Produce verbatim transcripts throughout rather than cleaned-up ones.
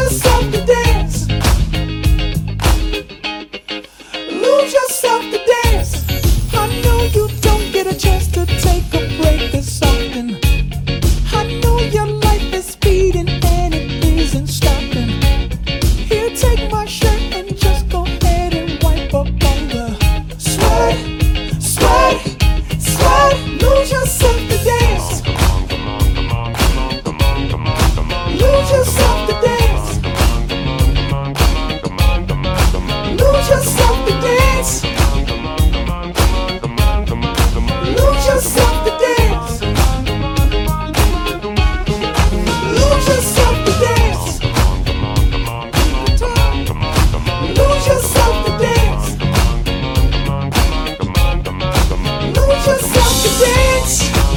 yourself to dance. Lose yourself to dance. I know you don't get a chance to take a break this often. I know your life is speeding and it isn't stopping. Here, take my shirt and just go ahead and wipe up all the sweat, sweat, sweat. Lose yourself to dance. Lose yourself to dance. Lose yourself to dance. Lose yourself to dance. Lose yourself to dance. Lose yourself to dance. Lose yourself to dance.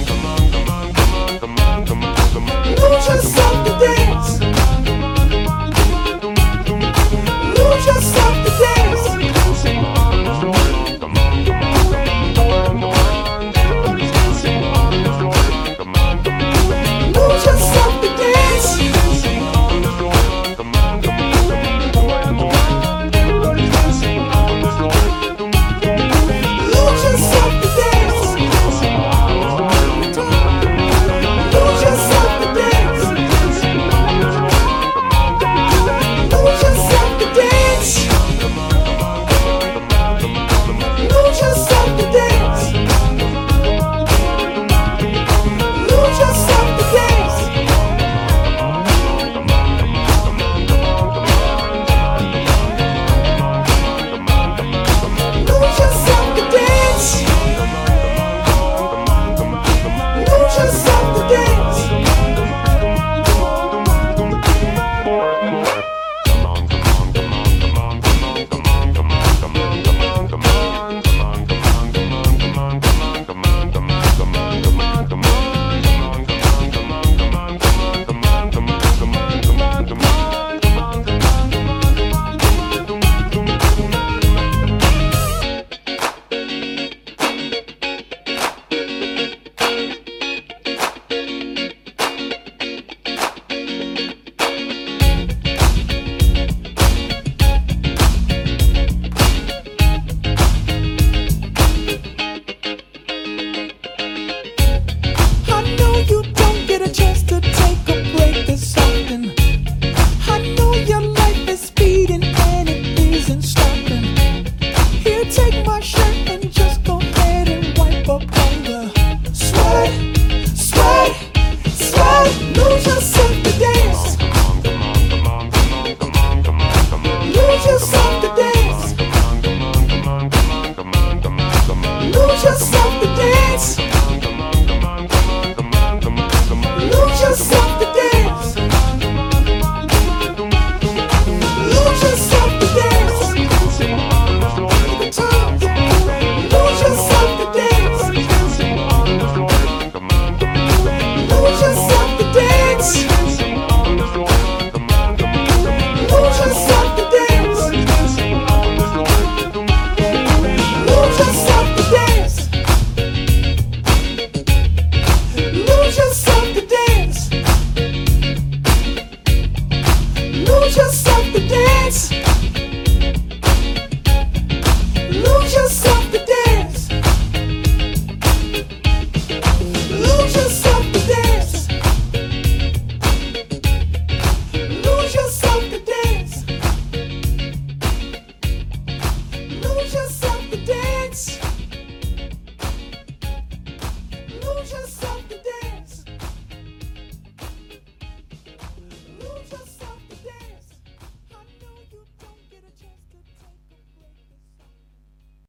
Lose yourself to dance. Lose yourself to dance. Lose yourself to dance.